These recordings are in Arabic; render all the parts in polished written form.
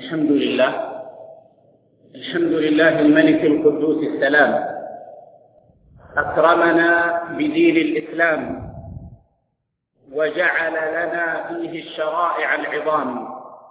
الحمد لله الملك القدوس السلام، أكرمنا بدين الإسلام وجعل لنا فيه الشرائع العظام،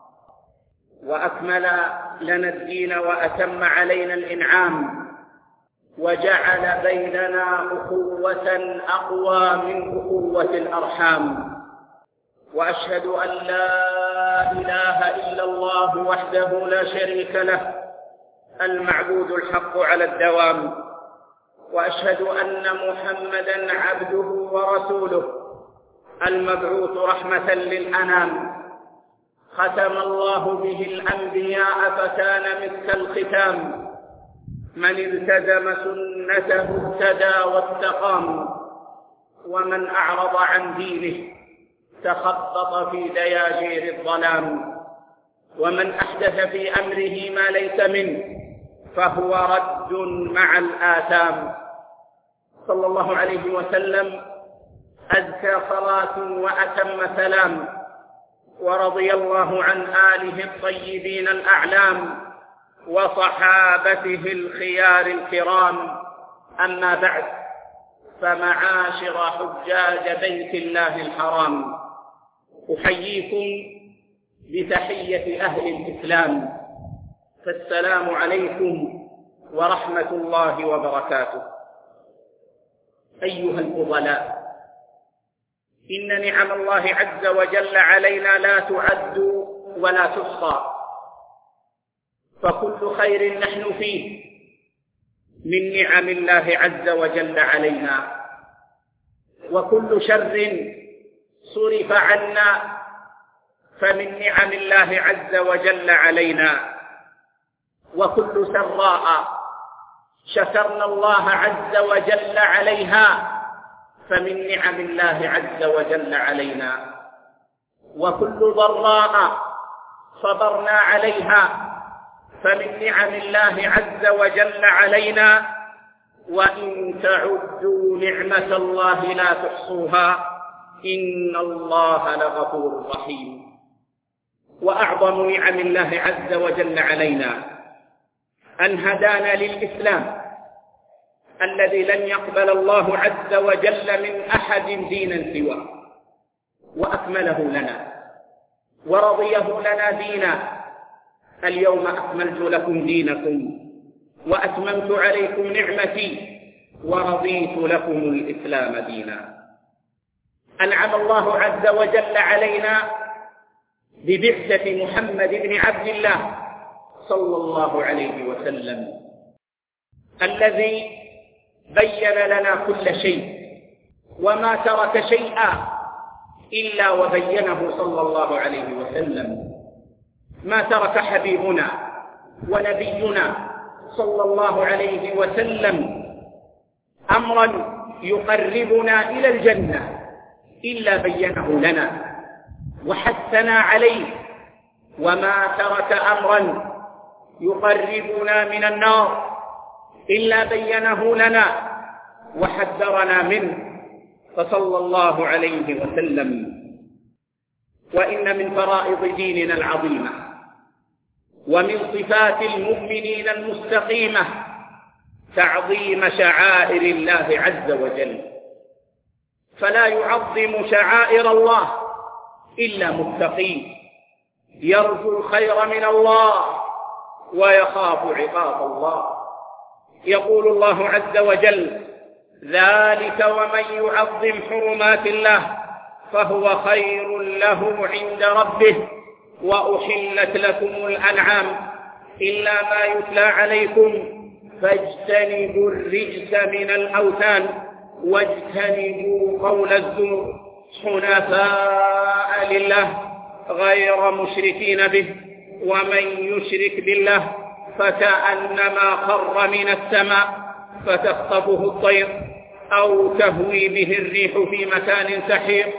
وأكمل لنا الدين وأتم علينا الإنعام، وجعل بيننا أخوة أقوى من أخوة الأرحام. وأشهد أن لا إله إلا الله وحده لا شريك له المعبود الحق على الدوام، وأشهد أن محمدًا عبده ورسوله المبعوث رحمة للأنام، ختم الله به الأنبياء فكان مثل الختام، من التزم سنته اهتدى واستقام، ومن أعرض عن دينه تخبط في دياجير الظلام، ومن أحدث في أمره ما ليس منه فهو رد مع الآثام. صلى الله عليه وسلم أزكى صلاة وأتم سلام، ورضي الله عن آله الطيبين الأعلام وصحابته الخيار الكرام. أما بعد، فمعاشر حجاج بيت الله الحرام، أحييكم بتحية أهل الإسلام، فالسلام عليكم ورحمة الله وبركاته. أيها الفضلاء، إن نعم الله عز وجل علينا لا تعد ولا تحصى، فكل خير نحن فيه من نعم الله عز وجل علينا، وكل شر صرف عنا فمن نعم الله عز وجل علينا، وكل سراء شكرنا الله عز وجل عليها فمن نعم الله عز وجل علينا، وكل ضراء صبرنا عليها فمن نعم الله عز وجل علينا، وإن تعدوا نعمة الله لا تحصوها إن الله لغفور رحيم. وأعظم نعم الله عز وجل علينا أن هدانا للإسلام الذي لن يقبل الله عز وجل من أحد دينا سواه، وأكمله لنا ورضيه لنا دينا. اليوم أكملت لكم دينكم وأتممت عليكم نعمتي ورضيت لكم الإسلام دينا. أنعم الله عز وجل علينا ببعثة محمد بن عبد الله صلى الله عليه وسلم، الذي بين لنا كل شيء وما ترك شيئا إلا وبينه صلى الله عليه وسلم. ما ترك حبيبنا ونبينا صلى الله عليه وسلم أمرا يقربنا إلى الجنة إلا بينه لنا وحثنا عليه، وما ترك أمرا يقربنا من النار إلا بينه لنا وحذرنا منه، فصلى الله عليه وسلم. وإن من فرائض ديننا العظيمة ومن صفات المؤمنين المستقيمة تعظيم شعائر الله عز وجل، فلا يعظم شعائر الله إلا متقي يرجو الخير من الله ويخاف عقاب الله. يقول الله عز وجل: ذلك ومن يعظم حرمات الله فهو خير له عند ربه، وأحلت لكم الأنعام إلا ما يتلى عليكم فاجتنبوا الرجس من الأوثان واجتنبوا قول الزور حنفاء لله غير مشركين به، ومن يشرك بالله فكأنما خر من السماء فتخطفه الطير أو تهوي به الريح في مكان سحيق.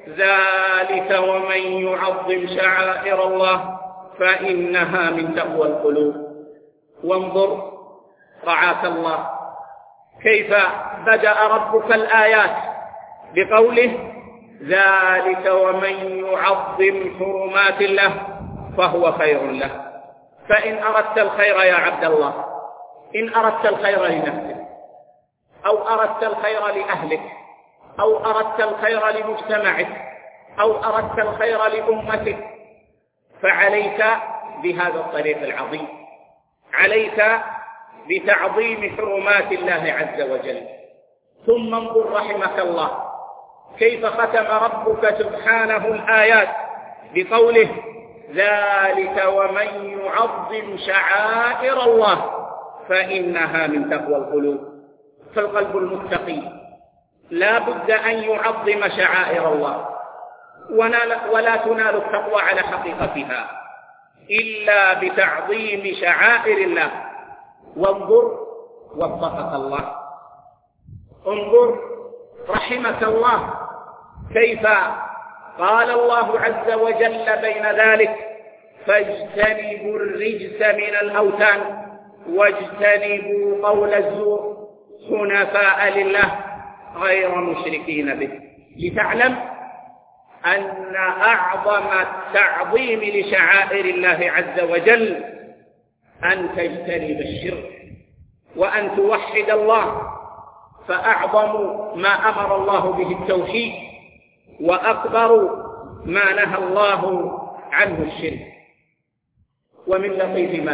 ذلك ومن يعظم شعائر الله فإنها من تقوى القلوب. وانظر رعاك الله كيف بدأ ربك الآيات بقوله: ذلك ومن يعظم حرمات الله فهو خير له. فإن أردت الخير يا عبد الله، إن أردت الخير لنفسك، أو أردت الخير لأهلك، أو أردت الخير لمجتمعك، أو أردت الخير لأمتك، فعليك بهذا الطريق العظيم، عليك بتعظيم حرمات الله عز وجل. ثم انظر رحمك الله كيف ختم ربك سبحانه الآيات بقوله: ذلك ومن يعظم شعائر الله فإنها من تقوى القلوب. فالقلب المتقي لا بد أن يعظم شعائر الله، ولا تنال التقوى على حقيقتها إلا بتعظيم شعائر الله. وانظر وفقك الله، انظر رحمك الله كيف قال الله عز وجل بين ذلك: فاجتنبوا الرجس من الأوثان واجتنبوا قول الزور حنفاء لله غير مشركين به، لتعلم أن أعظم التعظيم لشعائر الله عز وجل أن تجتنب الشرك وأن توحد الله. فأعظم ما أمر الله به التوحيد، وأكبر ما نهى الله عنه الشرك. ومن لطيف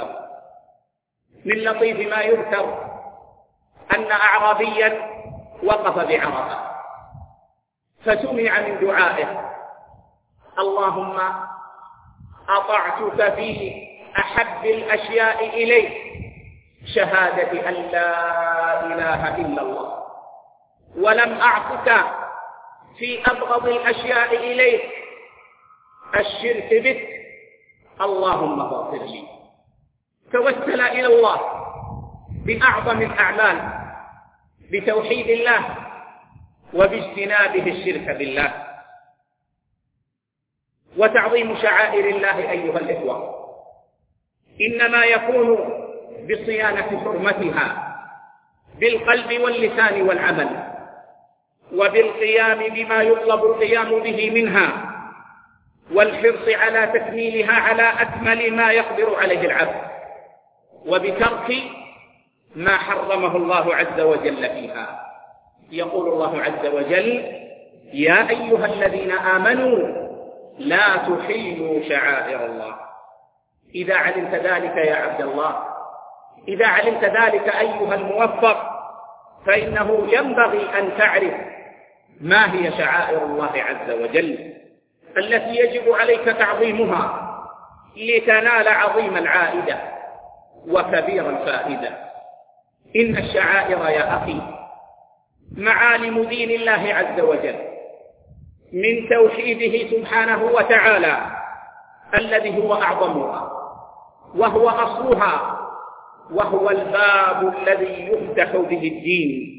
ما يذكر أن أعرابيا وقف بعرفة فسمع من دعائه: اللهم أطعتك في أحب الأشياء إليك شهادة أن لا إله إلا الله، ولم أعصك في أبغض الأشياء إليك الشرك بك، اللهم اغفر لي. توسل إلى الله بأعظم الأعمال، بتوحيد الله وباجتنابه الشرك بالله. وتعظيم شعائر الله أيها الإخوة إنما يكون بصيانة حرمتها بالقلب واللسان والعمل، وبالقيام بما يطلب القيام به منها، والحرص على تكميلها على أكمل ما يقدر عليه العبد، وبترك ما حرمه الله عز وجل فيها. يقول الله عز وجل: يا أيها الذين آمنوا لا تحلوا شعائر الله. إذا علمت ذلك يا عبد الله، إذا علمت ذلك أيها الموفق، فإنه ينبغي أن تعرف ما هي شعائر الله عز وجل التي يجب عليك تعظيمها لتنال عظيم العائدة وكبير الفائدة. إن الشعائر يا أخي معالم دين الله عز وجل من توحيده سبحانه وتعالى الذي هو أعظمها وهو أصلها، وهو الباب الذي يفتح به الدين.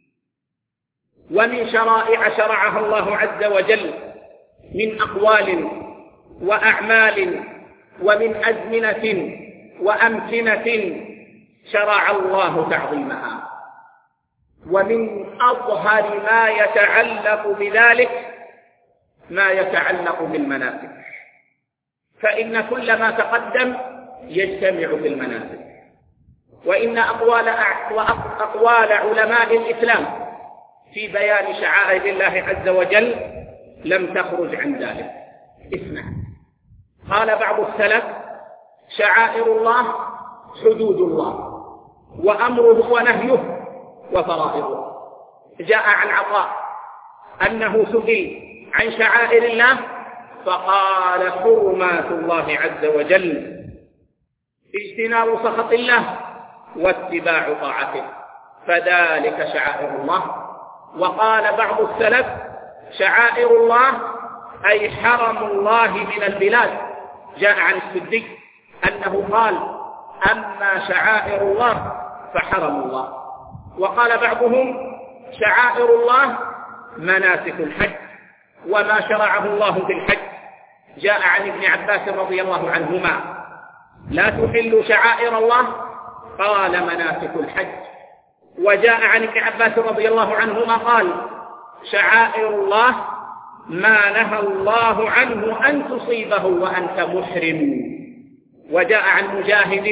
ومن شرائع شرعها الله عز وجل من أقوال وأعمال ومن أزمنة وأمكنة شرع الله تعظيمها. ومن أظهر ما يتعلق بذلك ما يتعلق بالمناسك، فإن كل ما تقدم يجتمع في المناسك، وإن أقوال علماء الإسلام في بيان شعائر الله عز وجل لم تخرج عن ذلك. اسمع، قال بعض السلف: شعائر الله حدود الله وأمره ونهيه وفرائضه. جاء عن عطاء أنه سئل عن شعائر الله فقال: حرمات الله عز وجل، اجتناب سخط الله واتباع طاعته، فذلك شعائر الله. وقال بعض السلف: شعائر الله أي حرم الله من البلاد. جاء عن السدي أنه قال: أما شعائر الله فحرم الله. وقال بعضهم: شعائر الله مناسك الحج وما شرعه الله في الحج. جاء عن ابن عباس رضي الله عنهما: لا تحلوا شعائر الله، قال: مناسك الحج. وجاء عن ابن عباس رضي الله عنهما قال: شعائر الله ما نهى الله عنه أن تصيبه وأنت محرم. وجاء عن مجاهد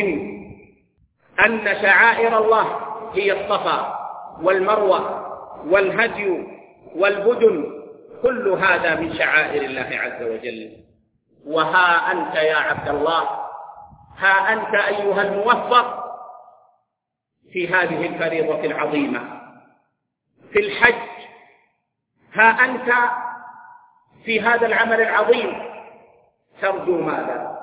أن شعائر الله هي الصفا والمروة والهدي والبدن، كل هذا من شعائر الله عز وجل. وها أنت يا عبد الله، ها أنت أيها الموفق في هذه الفريضة العظيمة في الحج، ها أنت في هذا العمل العظيم، ترجو ماذا؟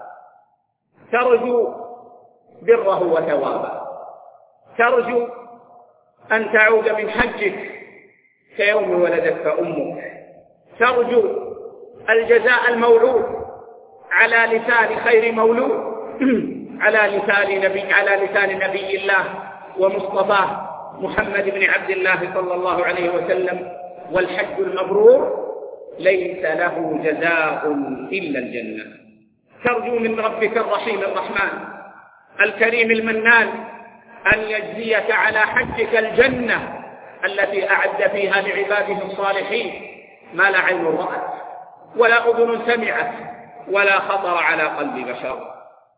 ترجو بره وثوابه، ترجو أن تعود من حجك كيوم ولدتك أمك، ترجو الجزاء الموعود على لسان خير مولود على لسان نبي الله ومصطفاه محمد بن عبد الله صلى الله عليه وسلم. والحج المبرور ليس له جزاء إلا الجنة. ترجو من ربك الرحيم الرحمن الكريم المنان أن يجزيك على حجك الجنة التي أعد فيها لعباده الصالحين ما لا عين رأت ولا أذن سمعت ولا خطر على قلب بشر.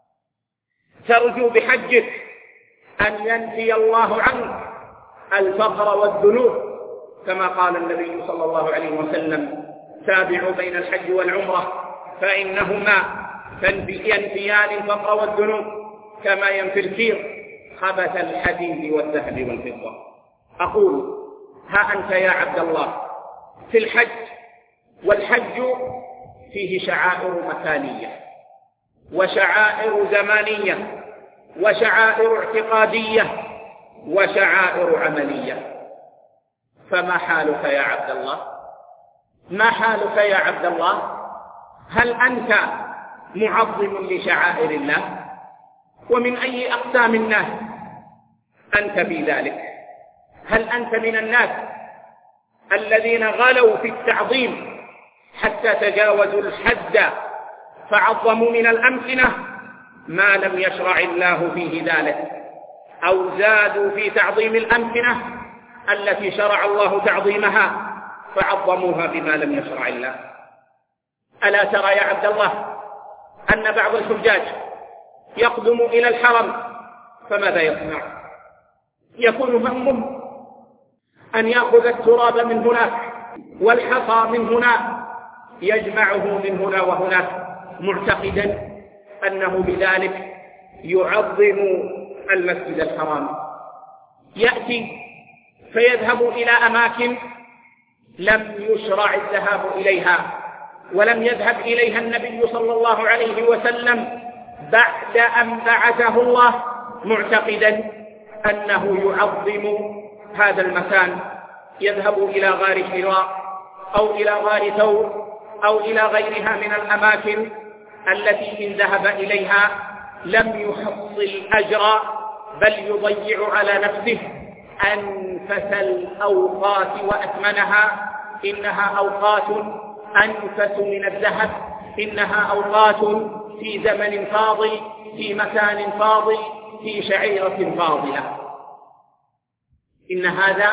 ترجو بحجك أن ينفي الله عنك الفقر والذنوب، كما قال النبي صلى الله عليه وسلم: تابعوا بين الحج والعمرة فإنهما ينفيان الفقر والذنوب كما ينفي الكير خبث الحديد والذهب والفضة. أقول: ها أنت يا عبد الله في الحج، والحج فيه شعائر مكانية وشعائر زمانية وشعائر اعتقادية وشعائر عملية. فما حالك يا عبد الله؟ ما حالك يا عبد الله؟ هل أنت معظم لشعائر الله؟ ومن أي أقسام الناس أنت في ذلك؟ هل أنت من الناس الذين غلوا في التعظيم حتى تجاوزوا الحد فعظموا من الأمكنة ما لم يشرع الله فيه ذلك، أو زادوا في تعظيم الأمكنة التي شرع الله تعظيمها فعظموها بما لم يشرع الله؟ ألا ترى يا عبد الله أن بعض الحجاج يقدم إلى الحرم فماذا يصنع؟ يكون همه أن يأخذ التراب من هناك والحصى من هناك، يجمعه من هنا وهناك معتقدا أنه بذلك يعظم المسجد الحرام. يأتي فيذهب إلى أماكن لم يشرع الذهاب إليها ولم يذهب إليها النبي صلى الله عليه وسلم بعد أن بعثه الله، معتقدا أنه يعظم هذا المكان. يذهب إلى غار حراء أو إلى غار ثور أو إلى غيرها من الأماكن التي إن ذهب إليها لم يحصل أجرا بل يضيع على نفسه أنفس الأوقات وأثمنها. إنها أوقات أنفس من الذهب، إنها أوقات في زمن فاضل، في مكان فاضل، في شعيرة فاضلة. إن هذا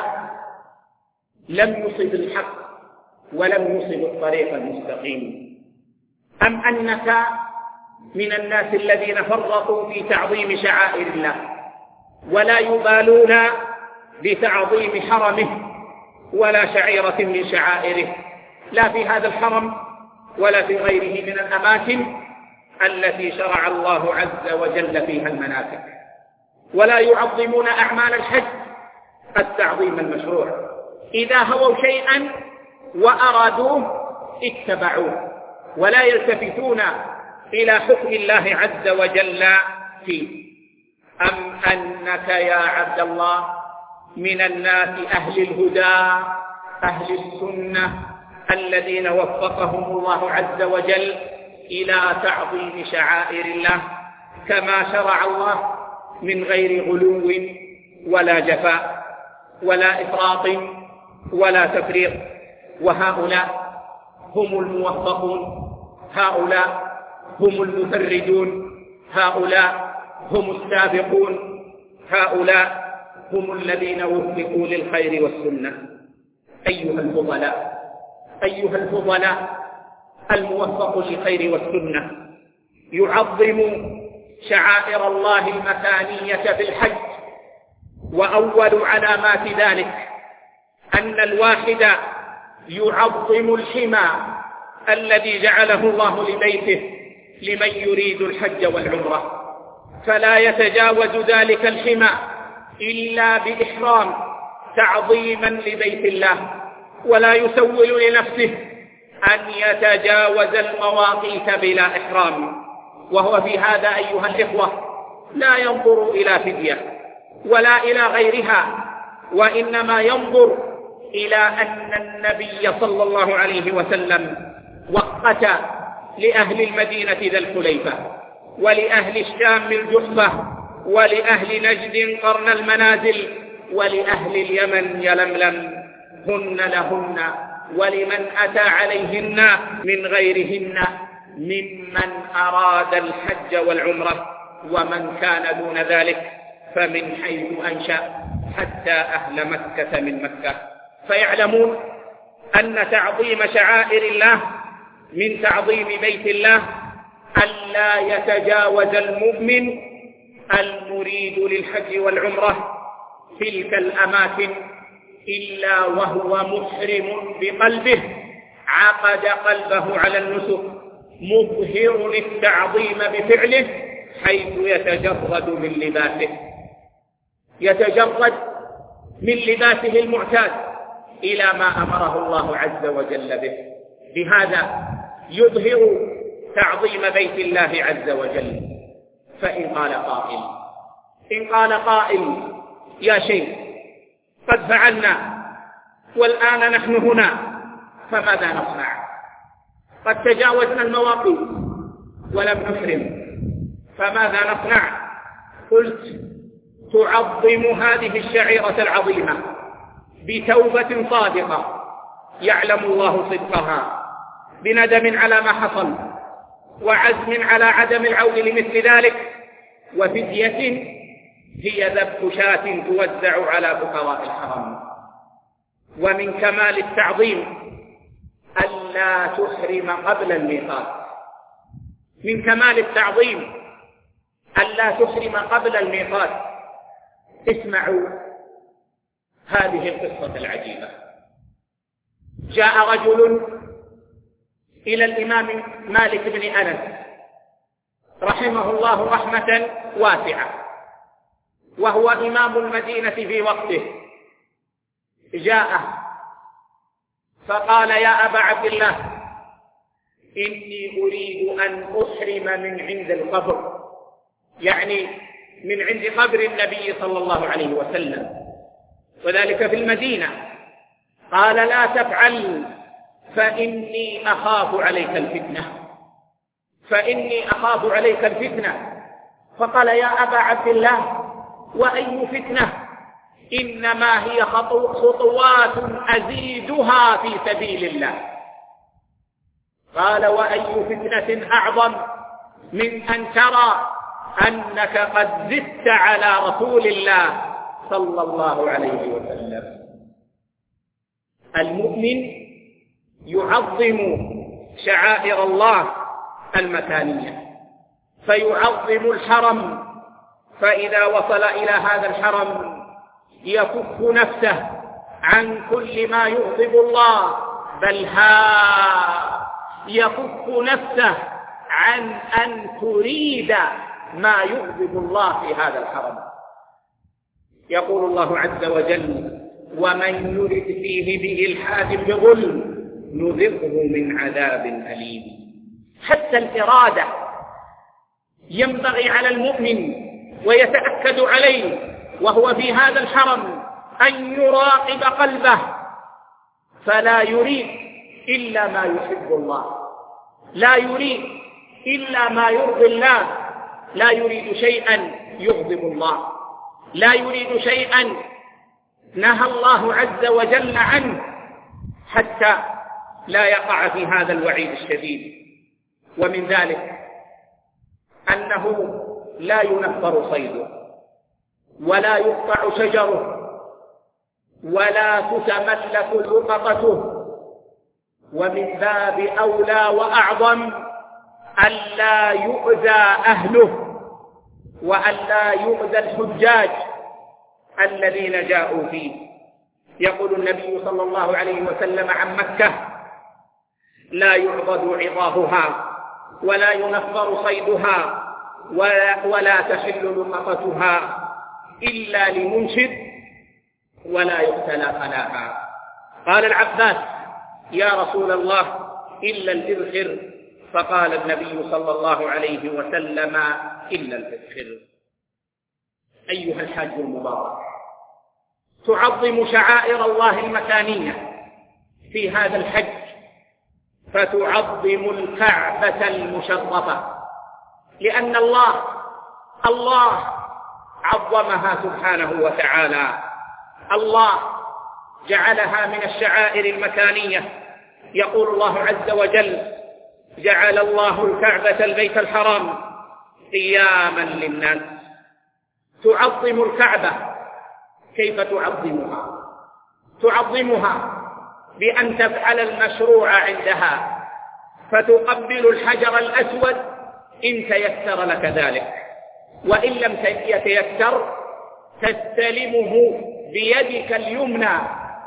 لم يصب الحق ولم يصب الطريق المستقيم. أم أنك من الناس الذين فرطوا في تعظيم شعائر الله ولا يبالون بتعظيم حرمه ولا شعيرة من شعائره، لا في هذا الحرم ولا في غيره من الأماكن التي شرع الله عز وجل فيها المناسك، ولا يعظمون أعمال الحج التعظيم المشروع. إذا هووا شيئا وأرادوه اتبعوه ولا يلتفتون إلى حكم الله عز وجل فيه. أم أنك يا عبد الله من الناس أهل الهدى أهل السنة الذين وفقهم الله عز وجل إلى تعظيم شعائر الله كما شرع الله من غير غلو ولا جفاء ولا إفراط ولا تفريط. وهؤلاء هم الموفقون، هؤلاء هم المفردون، هؤلاء هم السابقون، هؤلاء هم الذين وفقوا للخير والسنة. أيها الفضلاء، أيها الفضلاء، الموفق للخير والسنة يعظم شعائر الله المثانية في الحج. وأول علامات ذلك أن الواحد يعظم الحمى الذي جعله الله لبيته لمن يريد الحج والعمرة، فلا يتجاوز ذلك الحمى إلا بإحرام تعظيما لبيت الله، ولا يسول لنفسه أن يتجاوز المواقيت بلا إحرام. وهو في هذا أيها الإخوة لا ينظر إلى فدية ولا إلى غيرها، وإنما ينظر إلى أن النبي صلى الله عليه وسلم وقت لأهل المدينة ذا الحليفة، ولأهل الشام الجحفة، ولأهل نجد قرن المنازل، ولأهل اليمن يلملم، هن لهن ولمن أتى عليهن من غيرهن ممن أراد الحج والعمرة، ومن كان دون ذلك فمن حيث أنشأ حتى أهل مكة من مكة. فيعلمون أن تعظيم شعائر الله من تعظيم بيت الله ألا يتجاوز المؤمن المريد للحج والعمرة تلك الأماكن إلا وهو محرم بقلبه، عقد قلبه على النسك، مظهر التعظيم بفعله، حيث يتجرد من لباسه، يتجرد من لباسه المعتاد إلى ما أمره الله عز وجل به. بهذا يظهر تعظيم بيت الله عز وجل. فإن قال قائل يا شيخ قد فعلنا والآن نحن هنا فماذا نصنع؟ قد تجاوزنا المواقيت ولم نحرم فماذا نصنع؟ قلت تعظم هذه الشعيرة العظيمة بتوبة صادقة يعلم الله صدقها، بندم على ما حصل، وعزم على عدم العود لمثل ذلك، وفدية هي ذبح شاة توزع على فقراء الحرم. ومن كمال التعظيم ألا تحرم قبل الميقات، من كمال التعظيم ألا تحرم قبل الميقات. اسمعوا هذه القصة العجيبة. جاء رجل إلى الإمام مالك بن أنس رحمه الله رحمة واسعة، وهو إمام المدينة في وقته. جاء فقال يا أبا عبد الله إني أريد أن أحرم من عند القبر، يعني من عند قبر النبي صلى الله عليه وسلم، وذلك في المدينة. قال لا تفعل فإني أخاف عليك الفتنة، فإني أخاف عليك الفتنة. فقال يا أبا عبد الله وأي فتنة؟ إنما هي خطوات أزيدها في سبيل الله. قال وأي فتنة أعظم من أن ترى أنك قد زدت على رسول الله صلى الله عليه وسلم. المؤمن يعظم شعائر الله المكانية، فيعظم الحرم، فإذا وصل إلى هذا الحرم يكف نفسه عن كل ما يغضب الله، بل يكف نفسه عن أن تريد ما يغضب الله في هذا الحرم. يقول الله عز وجل ومن يرد فيه بإلحاد بظلم نذقه من عذاب أليم. حتى الإرادة ينبغي على المؤمن ويتأكد عليه وهو في هذا الحرم أن يراقب قلبه، فلا يريد إلا ما يحب الله، لا يريد إلا ما يرضي الله، لا يريد شيئا يغضب الله، لا يريد شيئا نهى الله عز وجل عنه، حتى لا يقع في هذا الوعيد الشديد. ومن ذلك أنه لا ينفر صيده، ولا يقطع شجره، ولا تتملك لقطته. ومن باب أولى وأعظم ألا يؤذى أهله وأن لا يؤذى الحجاج الذين جاءوا فيه. يقول النبي صلى الله عليه وسلم عن مكة: لا يعضد عظاهها ولا ينفر صيدها ولا تحل لقطتها إلا لمنشد ولا يقتلى خلاها. قال العباس: يا رسول الله إلا الإذخر. فقال النبي صلى الله عليه وسلم: إلا الإذخر. أيها الحاج المبارك، تعظم شعائر الله المكانية في هذا الحج، فتعظم الكعبة المشرفة، لأن الله عظمها سبحانه وتعالى. الله جعلها من الشعائر المكانية. يقول الله عز وجل: جعل الله الكعبة البيت الحرام قياما للناس. تعظم الكعبة. كيف تعظمها؟ تعظمها بأن تفعل المشروع عندها، فتقبل الحجر الأسود إن تيسر لك ذلك، وإن لم يتيسر تستلمه بيدك اليمنى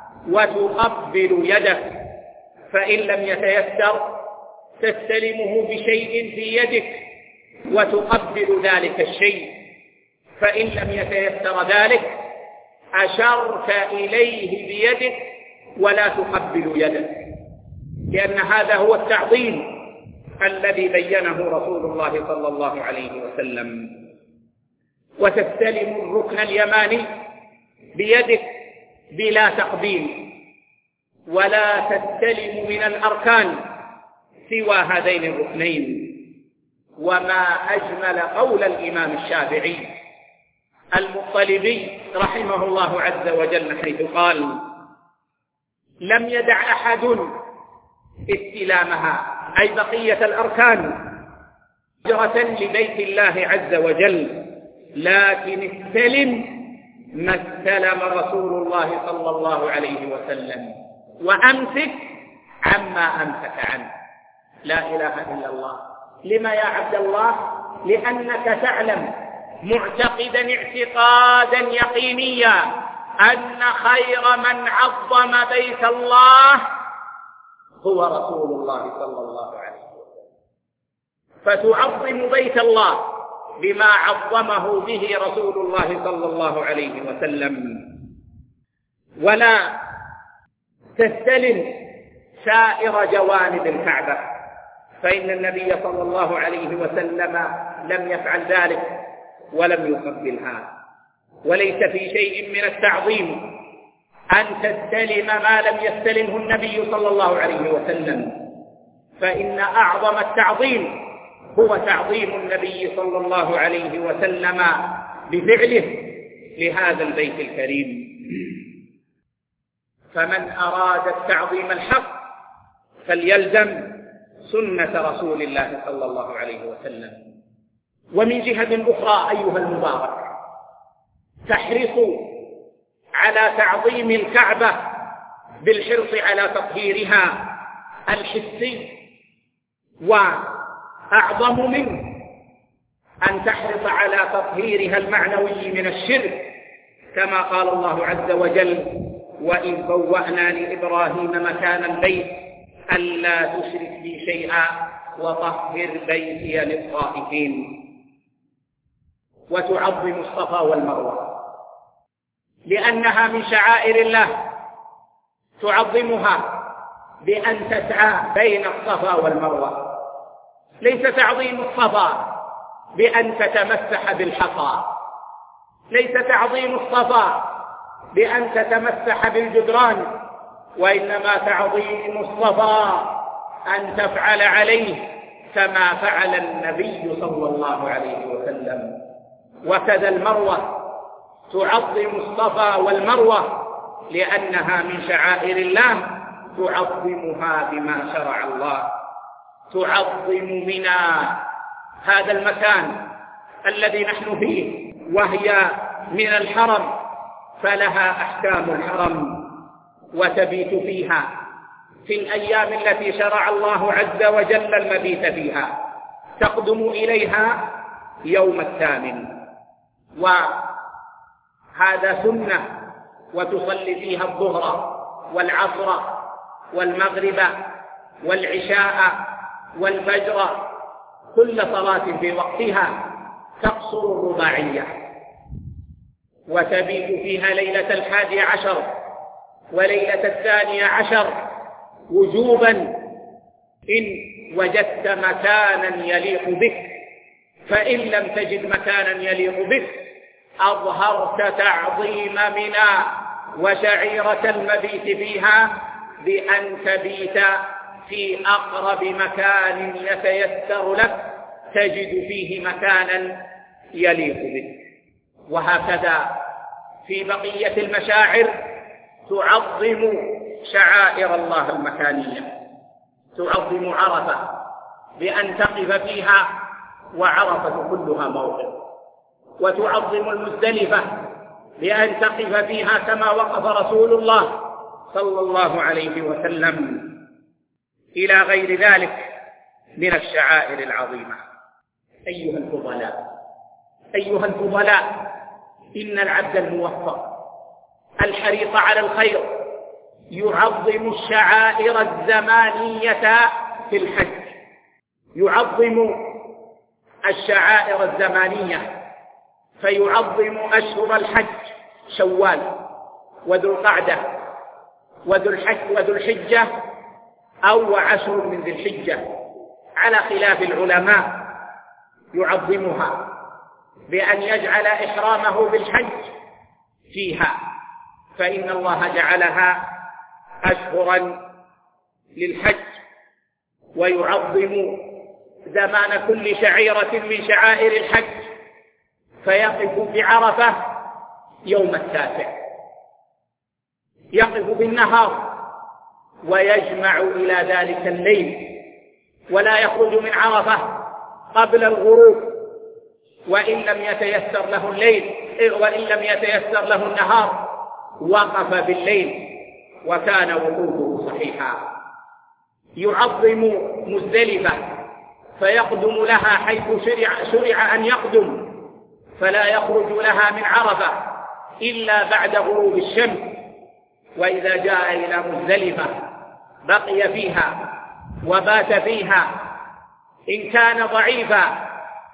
وتقبل يدك، فإن لم يتيسر تستلمه بشيء في يدك وتقبل ذلك الشيء، فإن لم يتيسر ذلك أشرت إليه بيدك ولا تقبل يدك، لأن هذا هو التعظيم الذي بينه رسول الله صلى الله عليه وسلم. وتستلم الركن اليماني بيدك بلا تقبيل، ولا تستلم من الأركان سوى هذين الركنين. وما أجمل قول الإمام الشافعي المطلبي رحمه الله عز وجل حيث قال: لم يدع أحد استلامها، أي بقية الأركان، هجرة لبيت الله عز وجل، لكن استلم ما استلم رسول الله صلى الله عليه وسلم، وأمسك عما أمسك عنه. لا إله إلا الله. لما يا عبد الله؟ لأنك تعلم معتقدا اعتقادا يقينيا أن خير من عظم بيت الله هو رسول الله صلى الله عليه وسلم، فتعظم بيت الله بما عظمه به رسول الله صلى الله عليه وسلم، ولا تستلم سائر جوانب الكعبة، فإن النبي صلى الله عليه وسلم لم يفعل ذلك ولم يقبلها. وليس في شيء من التعظيم أن تستلم ما لم يستلمه النبي صلى الله عليه وسلم، فإن أعظم التعظيم هو تعظيم النبي صلى الله عليه وسلم بفعله لهذا البيت الكريم. فمن أراد التعظيم الحق فليلزم سنة رسول الله صلى الله عليه وسلم. ومن جهة أخرى أيها المبارك، تحرص على تعظيم الكعبة بالحرص على تطهيرها الحسي، وأعظم منه أن تحرص على تطهيرها المعنوي من الشرك، كما قال الله عز وجل: وإذ بوأنا لإبراهيم مكان البيت ألا تشرك بي شيئا وطهر بيتي للطائفين. وتعظم الصفا والمروة لأنها من شعائر الله، تعظمها بأن تسعى بين الصفا والمروة. ليس تعظيم الصفا بأن تتمسح بالحصى، ليس تعظيم الصفا بأن تتمسح بالجدران، وإنما تعظيم الصفا أن تفعل عليه كما فعل النبي صلى الله عليه وسلم. وكذا المروة تعظم الصفا والمروة لأنها من شعائر الله، تعظمها بما شرع الله. تعظم منى هذا المكان الذي نحن فيه، وهي من الحرم، فلها أحكام الحرم، وتبيت فيها في الأيام التي شرع الله عز وجل المبيت فيها. تقدم إليها يوم الثامن، وهذا سنة، وتصلي فيها الظهر والعصر والمغرب والعشاء والفجر، كل صلاة في وقتها، تقصر الرباعية، وتبيت فيها ليلة 11 وليلة 12 وجوبا إن وجدت مكانا يليق بك، فإن لم تجد مكانا يليق بك أظهرت تعظيم منى وشعيرة المبيت فيها بأن تبيت في أقرب مكان يتيسر لك تجد فيه مكانا يليق بك. وهكذا في بقية المشاعر تعظم شعائر الله المكانية، تعظم عرفة بأن تقف فيها، وعرفة كلها موقف، وتعظم المزدلفة بأن تقف فيها كما وقف رسول الله صلى الله عليه وسلم، إلى غير ذلك من الشعائر العظيمة. أيها الفضلاء، إن العبد الموفق الحريص على الخير يعظم الشعائر الزمانية في الحج، يعظم الشعائر الزمانية، فيعظم أشهر الحج شوال وذو القعدة وذو الحجة أو 10 من ذي الحجة، على خلاف العلماء، يعظمها بأن يجعل إحرامه بالحج فيها، فإن الله جعلها أشهرا للحج، ويعظم زمان كل شعيرة من شعائر الحج، فيقف بعرفة يوم 9، يقف بالنهار ويجمع إلى ذلك الليل، ولا يخرج من عرفة قبل الغروب، وإن لم يتيسر له الليل وإن لم يتيسر له النهار وقف بالليل وكان وقوفه صحيحا. يعظم مزدلفة فيقدم لها حيث شرع أن يقدم، فلا يخرج لها من عرفة إلا بعد غروب الشمس، وإذا جاء إلى مزدلفة بقي فيها وبات فيها. إن كان ضعيفا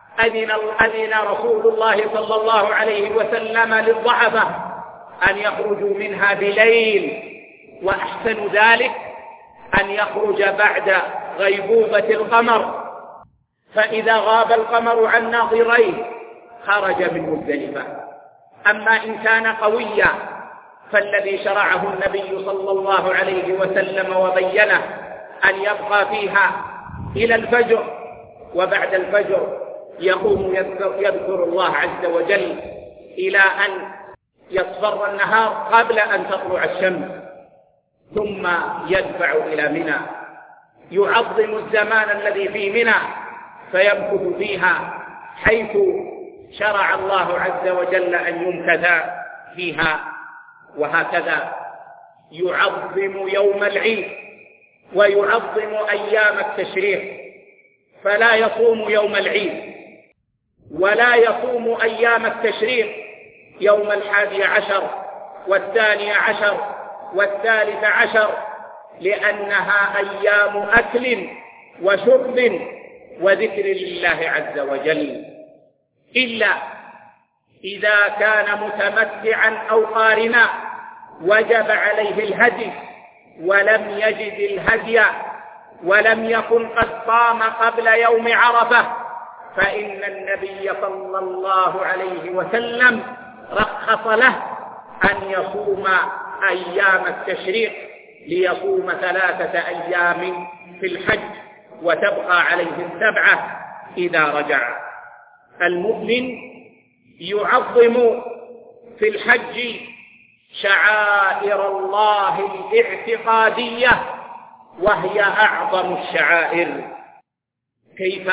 أذن رسول الله صلى الله عليه وسلم للضعفة أن يخرجوا منها بليل، وأحسن ذلك أن يخرج بعد غيبوبة القمر، فإذا غاب القمر عن ناظريه خرج من مزدلفة. أما إن كان قويا فالذي شرعه النبي صلى الله عليه وسلم وبينه أن يبقى فيها إلى الفجر، وبعد الفجر يقوم يذكر الله عز وجل إلى أن يصفر النهار قبل أن تطلع الشمس، ثم يدفع إلى منى. يعظم الزمان الذي في منى فيمكث فيها حيث شرع الله عز وجل أن يمكث فيها. وهكذا يعظم يوم العيد ويعظم أيام التشريق، فلا يصوم يوم العيد ولا يصوم أيام التشريق يوم 11 و12 و13، لأنها أيام أكل وشرب وذكر لله عز وجل، إلا إذا كان متمتعا أو قارنا وجب عليه الهدي ولم يجد الهدي ولم يكن قد صام قبل يوم عرفة، فإن النبي صلى الله عليه وسلم رخص له أن يصوم أيام التشريق، ليصوم 3 أيام في الحج وتبقى عليه 7 إذا رجع. المؤمن يعظم في الحج شعائر الله الاعتقادية، وهي أعظم الشعائر. كيف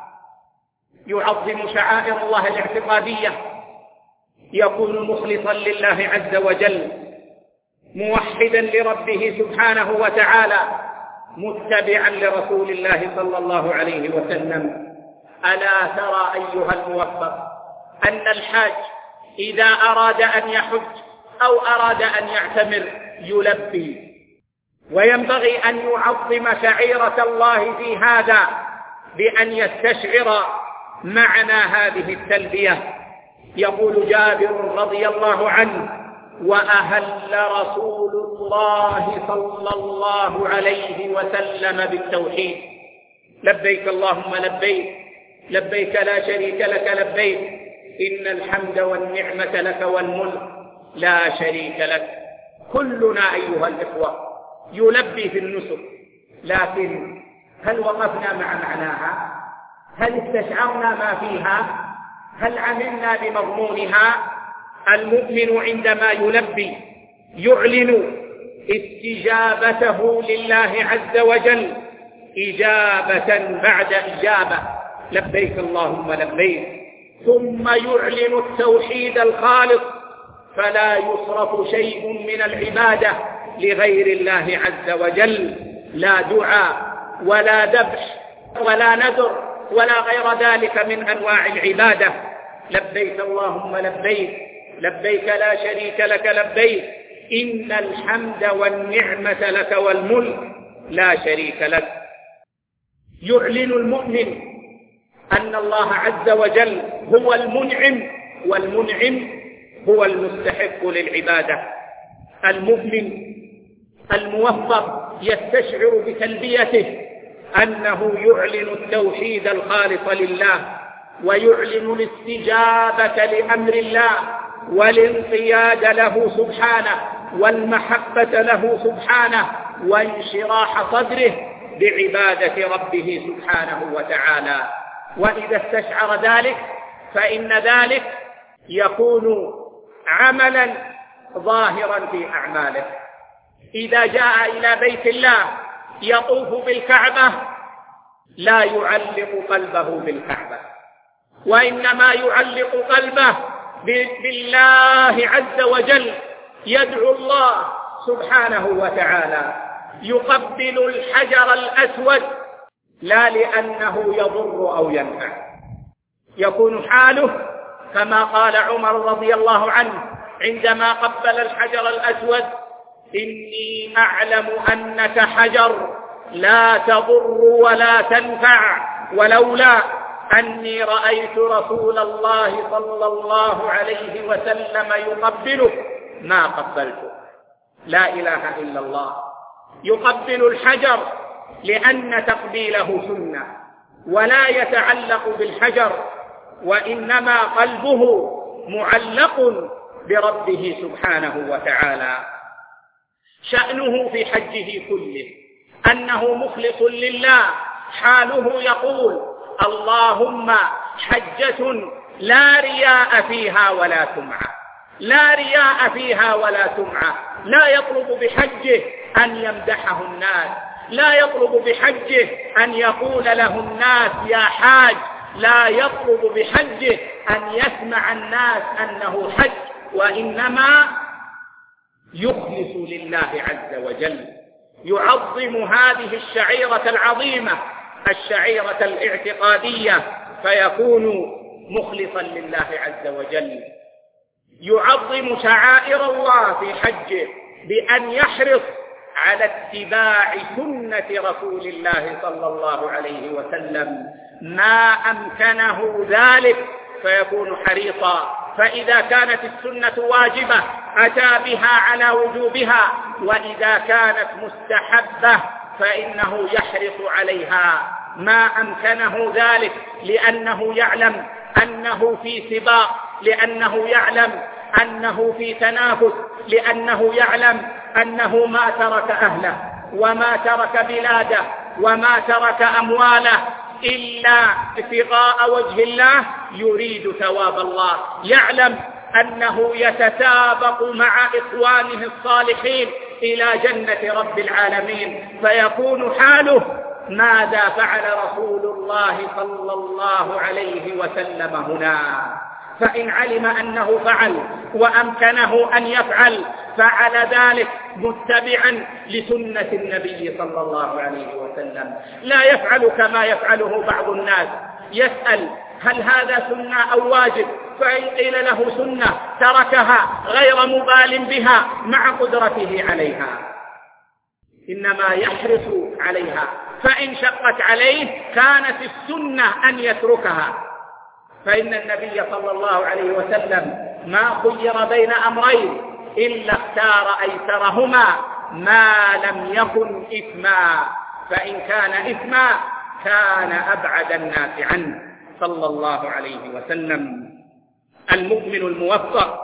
يعظم شعائر الله الاعتقادية؟ يكون مخلصا لله عز وجل، موحدا لربه سبحانه وتعالى، متبعا لرسول الله صلى الله عليه وسلم. ألا ترى أيها الموفق أن الحاج إذا أراد أن يحج أو أراد أن يعتمر يلبي، وينبغي أن يعظم شعيرة الله في هذا بأن يستشعر معنى هذه التلبية. يقول جابر رضي الله عنه: وأهل رسول الله صلى الله عليه وسلم بالتوحيد: لبيك اللهم لبيك، لبيك لا شريك لك لبيك، إن الحمد والنعمة لك والملك لا شريك لك. كلنا أيها الإخوة يلبي في النسك، لكن هل وقفنا مع معناها؟ هل استشعرنا ما فيها؟ هل عملنا بمضمونها؟ المؤمن عندما يلبي يعلن استجابته لله عز وجل إجابة بعد إجابة: لبيك اللهم لبيك. ثم يعلن التوحيد الخالص، فلا يصرف شيء من العبادة لغير الله عز وجل، لا دعاء ولا ذبح ولا نذر ولا غير ذلك من أنواع العبادة. لبيك اللهم لبيك، لبيك لا شريك لك لبيك، إن الحمد والنعمة لك والملك لا شريك لك. يعلن المؤمن أن الله عز وجل هو المنعم، والمنعم هو المستحق للعبادة. المؤمن الموفق يستشعر بتلبيته أنه يعلن التوحيد الخالص لله، ويعلن الاستجابة لأمر الله والانقياد له سبحانه والمحبة له سبحانه وانشراح صدره بعبادة ربه سبحانه وتعالى. وإذا استشعر ذلك فإن ذلك يكون عملا ظاهرا في أعماله. إذا جاء إلى بيت الله يطوف بالكعبة لا يعلق قلبه بالكعبة، وإنما يعلق قلبه بالله عز وجل، يدعو الله سبحانه وتعالى، يقبل الحجر الأسود لا لأنه يضر أو ينفع. يكون حاله كما قال عمر رضي الله عنه عندما قبل الحجر الأسود: إني أعلم أنك حجر لا تضر ولا تنفع، ولولا أني رأيت رسول الله صلى الله عليه وسلم يقبلك ما قبلته. لا إله إلا الله. يقبل الحجر لأن تقبيله سنة، ولا يتعلق بالحجر، وإنما قلبه معلق بربه سبحانه وتعالى. شأنه في حجه كله أنه مخلص لله، حاله يقول: اللهم حجة لا رياء فيها ولا سمعة، لا رياء فيها ولا سمعة. لا يطلب بحجه أن يمدحه الناس، لا يطلب بحجه أن يقول له الناس يا حاج، لا يطلب بحجه أن يسمع الناس أنه حج، وإنما يخلص لله عز وجل، يعظم هذه الشعيرة العظيمة، الشعيرة الاعتقادية، فيكون مخلصا لله عز وجل. يعظم شعائر الله في حجه بأن يحرص على اتباع سنة رسول الله صلى الله عليه وسلم ما أمكنه ذلك، فيكون حريصا. فإذا كانت السنة واجبة أتى بها على وجوبها، وإذا كانت مستحبة فإنه يحرص عليها ما أمكنه ذلك، لأنه يعلم أنه في سباق، لأنه يعلم أنه في تنافس، لأنه يعلم أنه ما ترك أهله وما ترك بلاده وما ترك أمواله إلا ابتغاء وجه الله، يريد ثواب الله. يعلم أنه يتسابق مع إخوانه الصالحين إلى جنة رب العالمين، فيكون حاله ماذا فعل رسول الله صلى الله عليه وسلم هنا. فإن علم أنه فعل وأمكنه أن يفعل فعل ذلك متبعا لسنة النبي صلى الله عليه وسلم، لا يفعل كما يفعله بعض الناس، يسأل هل هذا سنة أو واجب، فإن قيل له سنة تركها غير مبال بها مع قدرته عليها، إنما يحرص عليها، فإن شقت عليه كانت السنة أن يتركها. فإن النبي صلى الله عليه وسلم ما خير بين أمرين إلا اختار أيسرهما ما لم يكن إثما، فإن كان إثما كان أبعد الناس عنه صلى الله عليه وسلم. المؤمن الموفق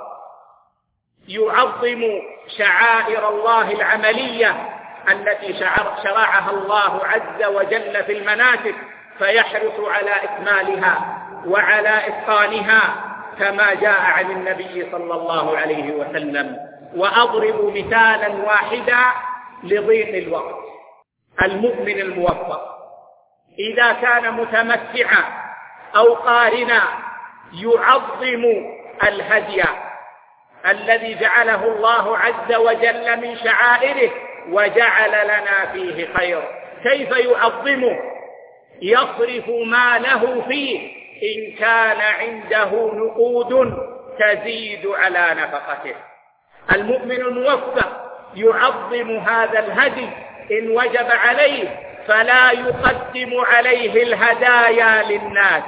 يعظم شعائر الله العملية التي شرعها الله عز وجل في المناسك، فيحرص على إكمالها وعلى إتقانها كما جاء عن النبي صلى الله عليه وسلم. وأضرب مثالا واحدا لضيق الوقت. المؤمن الموفق إذا كان متمتعا أو قارنا يعظم الهدي الذي جعله الله عز وجل من شعائره وجعل لنا فيه خير. كيف يعظمه؟ يصرف ماله فيه إن كان عنده نقود تزيد على نفقته. المؤمن الموفق يعظم هذا الهدي إن وجب عليه فلا يقدم عليه الهدايا للناس،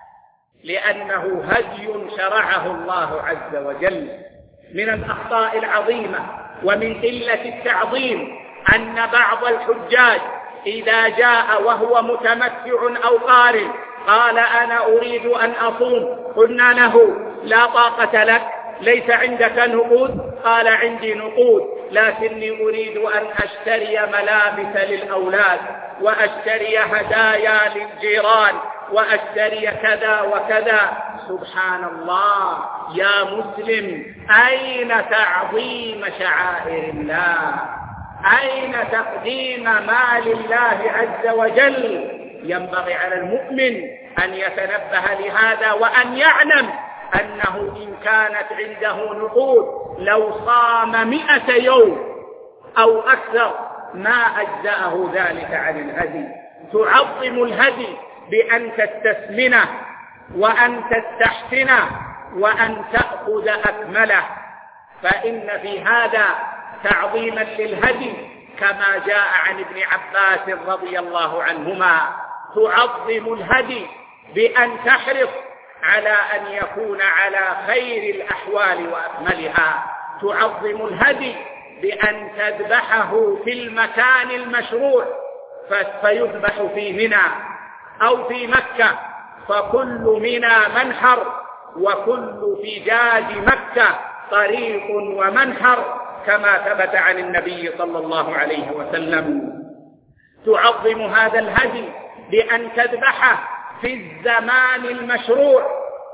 لأنه هدي شرعه الله عز وجل. من الأخطاء العظيمة ومن قلة التعظيم أن بعض الحجاج إذا جاء وهو متمتع أو قارن قال أنا أريد أن أصوم، قلنا له لا طاقة لك، ليس عندك نقود؟ قال عندي نقود لكني أريد أن أشتري ملابس للأولاد وأشتري هدايا للجيران وأشتري كذا وكذا. سبحان الله يا مسلم، أين تعظيم شعائر الله؟ أين تقديم ما لله عز وجل؟ ينبغي على المؤمن أن يتنبه لهذا وأن يعلم أنه إن كانت عنده نقود لو صام 100 يوم أو أكثر ما أجزأه ذلك عن الهدي. تعظم الهدي بأن تستثمنه وأن تستحسنه وأن تأخذ أكمله، فإن في هذا تعظيما للهدي كما جاء عن ابن عباس رضي الله عنهما. تعظم الهدي بأن تحرص على أن يكون على خير الأحوال وأكملها. تعظم الهدي بأن تذبحه في المكان المشروع، فيذبح في منى أو في مكة، فكل منى منحر وكل فجاج مكة طريق ومنحر كما ثبت عن النبي صلى الله عليه وسلم. تعظم هذا الهدي بأن تذبحه في الزمان المشروع،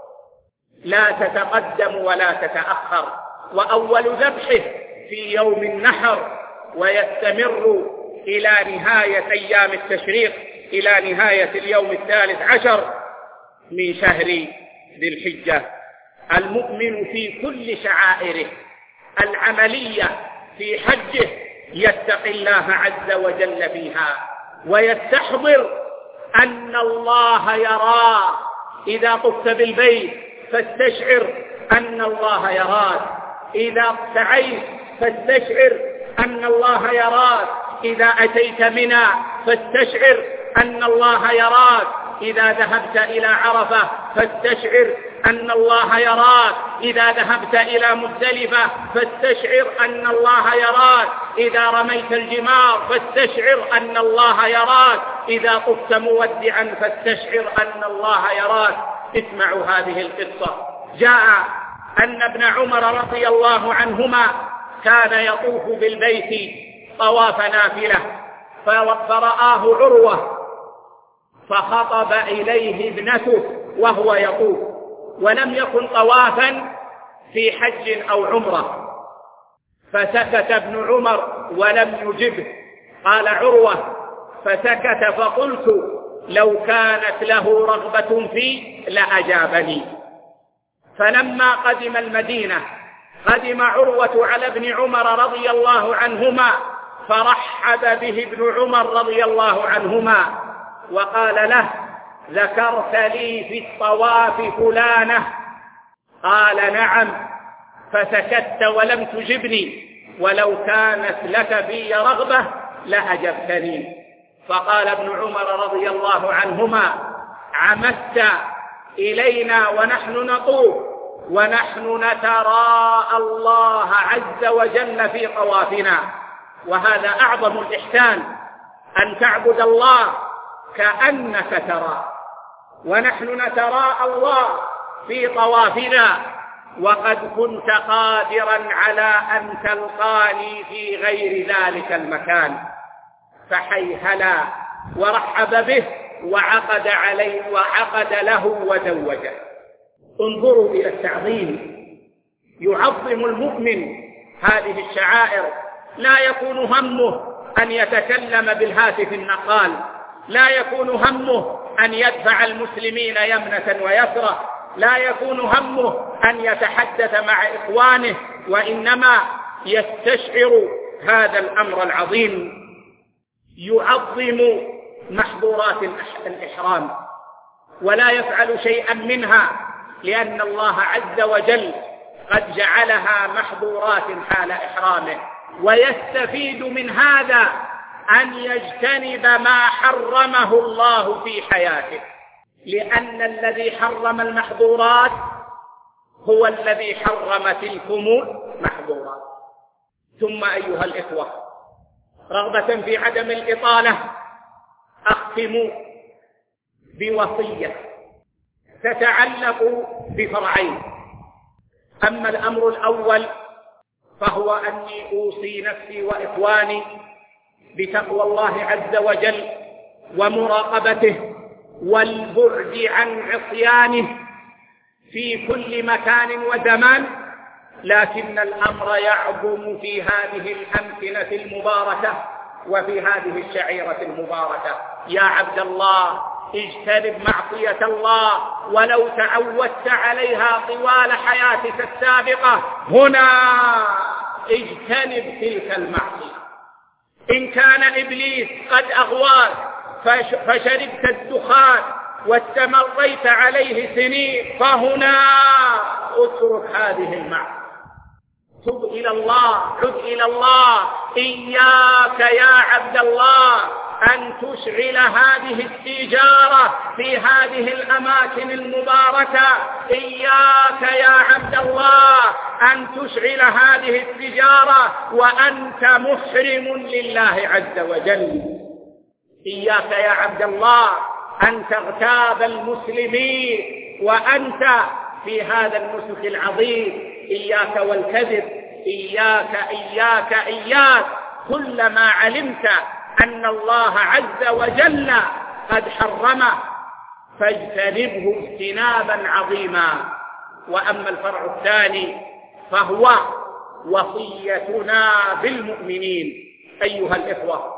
لا تتقدم ولا تتأخر، وأول ذبحه في يوم النحر ويستمر إلى نهاية أيام التشريق، إلى نهاية اليوم 13 من شهر ذي الحجة. المؤمن في كل شعائره العملية في حجه يتقي الله عز وجل فيها ويستحضر أن الله يرى. إذا طفت بالبيت فاستشعر أن الله يراك، إذا سعيت فاستشعر أن الله يراك، إذا أتيت منى فاستشعر أن الله يراك، إذا ذهبت إلى عرفة فاستشعر أن الله يراك، إذا ذهبت إلى مزدلفة فاستشعر أن الله يراك، إذا رميت الجمار فاستشعر أن الله يراك، إذا طفت مودعا فاستشعر أن الله يراك. اسمعوا هذه القصة. جاء أن ابن عمر رضي الله عنهما كان يطوف بالبيت طواف نافلة، فرآه عروة فخطب إليه ابنته وهو يطوف، ولم يكن طوافا في حج أو عمرة، فسكت ابن عمر ولم يجبه. قال عروة فسكت فقلت لو كانت له رغبة فيه لأجابني. فلما قدم المدينة قدم عروة على ابن عمر رضي الله عنهما فرحب به ابن عمر رضي الله عنهما وقال له ذكرت لي في الطواف فلانة قال نعم، فسكت ولم تجبني، ولو كانت لك في رغبة لأجبتني. فقال ابن عمر رضي الله عنهما: عمدت إلينا ونحن نطوف ونحن نتراءى الله عز وجل في طوافنا. وهذا أعظم الإحسان، أن تعبد الله كأنك تراه، ونحن نتراءى الله في طوافنا، وقد كنت قادرا على أن تلقاني في غير ذلك المكان. فحيهلا ورحب به وعقد عليه وعقد له وزوجه. انظروا إلى التعظيم، يعظم المؤمن هذه الشعائر، لا يكون همه أن يتكلم بالهاتف النقال، لا يكون همه أن يدفع المسلمين يمنة ويسرة، لا يكون همه أن يتحدث مع إخوانه، وإنما يستشعر هذا الأمر العظيم. يعظم محظورات الإحرام ولا يفعل شيئا منها، لأن الله عز وجل قد جعلها محظورات حال إحرامه. ويستفيد من هذا أن يجتنب ما حرمه الله في حياته، لأن الذي حرم المحظورات هو الذي حرم تلكم المحظورات. ثم أيها الإخوة، رغبة في عدم الإطالة، أختم بوصية تتعلق بفرعين. أما الأمر الأول فهو أني أوصي نفسي وإخواني بتقوى الله عز وجل ومراقبته والبعد عن عصيانه في كل مكان وزمان. لكن الأمر يعظم في هذه الأمكنة المباركة وفي هذه الشعيرة المباركة. يا عبد الله، اجتنب معصية الله ولو تعودت عليها طوال حياتك السابقة. هنا اجتنب تلك المعصية. إن كان إبليس قد أغواك فشربت الدخان واستمريت عليه سنين، فهنا اترك هذه المعصية، تب إلى الله، عد إلى الله. إياك يا عبد الله أن تشعل هذه السيجارة في هذه الأماكن المباركة. إياك يا عبد الله أن تشعل هذه السيجارة وأنت محرم لله عز وجل. إياك يا عبد الله أن تغتاب المسلمين وأنت في هذا النسك العظيم. إياك والكذب، إياك إياك إياك. كلما علمت أن الله عز وجل قد حرمه فاجتنبه اجتنابا عظيما. وأما الفرع الثاني فهو وصيتنا بالمؤمنين. أيها الإخوة،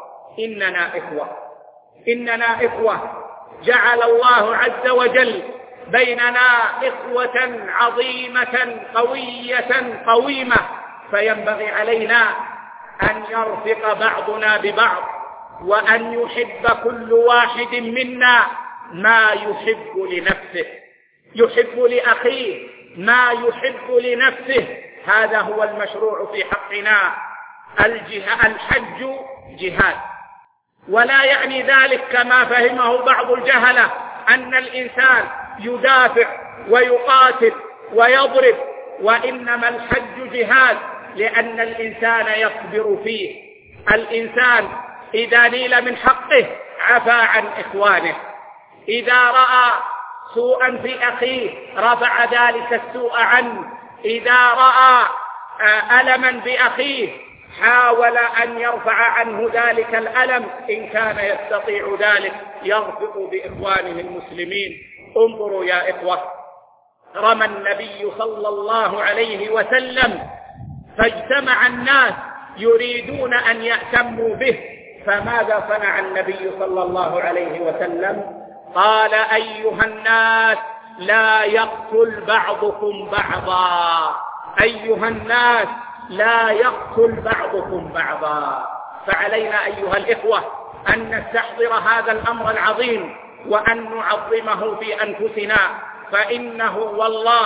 إننا إخوة جعل الله عز وجل بيننا إخوة عظيمة قوية قويمة، فينبغي علينا أن يرفق بعضنا ببعض، وأن يحب كل واحد منا ما يحب لنفسه، يحب لأخيه ما يحب لنفسه. هذا هو المشروع في حقنا. الحج جهاد، ولا يعني ذلك كما فهمه بعض الجهلة أن الإنسان يدافع ويقاتل ويضرب، وإنما الحج جهاد لأن الإنسان يصبر فيه. الإنسان إذا نيل من حقه عفى عن إخوانه، إذا رأى سوءا في أخيه رفع ذلك السوء عنه، إذا رأى ألما بأخيه حاول أن يرفع عنه ذلك الألم، إن كان يستطيع ذلك يرفق بإخوانه المسلمين. انظروا يا إخوة، رمى النبي صلى الله عليه وسلم فاجتمع الناس يريدون أن يأتموا به، فماذا صنع النبي صلى الله عليه وسلم؟ قال: أيها الناس لا يقتل بعضكم بعضا، أيها الناس لا يقتل بعضكم بعضا. فعلينا أيها الإخوة أن نستحضر هذا الأمر العظيم وأن نعظمه في أنفسنا، فإنه والله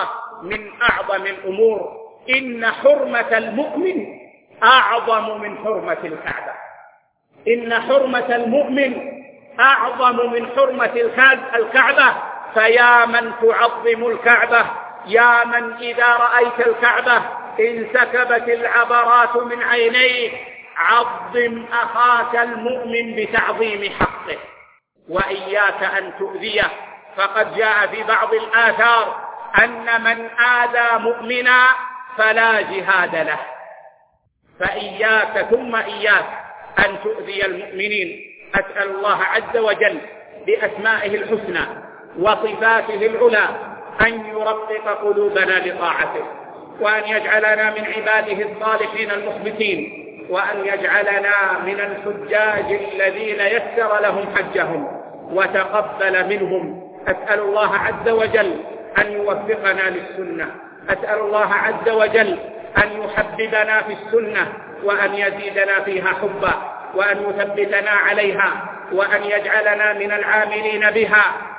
من أعظم الأمور. إن حرمة المؤمن أعظم من حرمة الكعبة. إن حرمة المؤمن أعظم من حرمة الكعبة. فيا من تعظم الكعبة، يا من إذا رأيت الكعبة انسكبت العبرات من عينيك، عظم أخاك المؤمن بتعظيم حقه، وإياك أن تؤذيه. فقد جاء في بعض الآثار أن من آذى مؤمنا فلا جهاد له. فإياك ثم إياك أن تؤذي المؤمنين. أسأل الله عز وجل بأسمائه الحسنى وصفاته العلى أن يرقق قلوبنا لطاعته، وأن يجعلنا من عباده الصالحين المخبتين، وأن يجعلنا من الحجاج الذين يسر لهم حجهم وتقبل منهم. أسأل الله عز وجل أن يوفقنا للسنة. أسأل الله عز وجل أن يحببنا في السنة، وأن يزيدنا فيها حبا، وأن يثبتنا عليها، وأن يجعلنا من العاملين بها،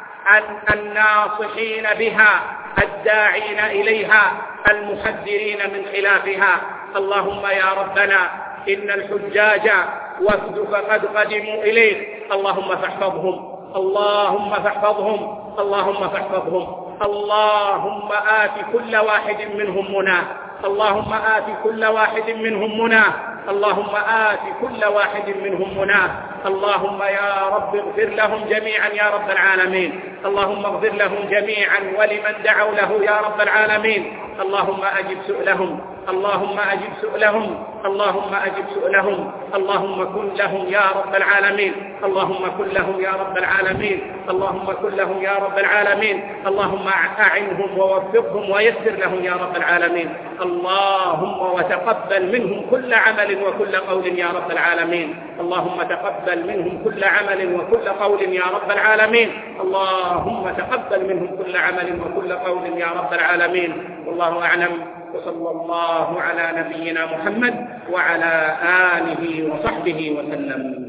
الناصحين بها، الداعين إليها، المحذرين من خلافها. اللهم يا ربنا إن الحجاج وفدك قد قدموا إليك، اللهم فاحفظهم، اللهم فاحفظهم، اللهم فاحفظهم. اللهم آت كل واحد منهم مناه، اللهم آت كل واحد منهم مناه، اللهم آت كل واحد منهم مناه. اللهم يا رب اغفر لهم جميعا يا رب العالمين، اللهم اغفر لهم جميعا ولمن دعوا له يا رب العالمين. اللهم أجب سؤلهم، اللهم أجب سؤلهم، اللهم أجب سؤلهم. اللهم كن لهم يا رب العالمين، اللهم كن لهم يا رب العالمين، اللهم كن لهم يا رب العالمين. اللهم أعنهم ووفقهم ويسر لهم يا رب العالمين. اللهم وتقبل منهم كل عمل وكل قول يا رب العالمين. اللهم تقبل منهم كل عمل وكل قول يا رب العالمين. اللهم تقبل منهم كل عمل وكل قول يا رب العالمين. والله أعلم، وصلى الله على نبينا محمد وعلى آله وصحبه وسلم.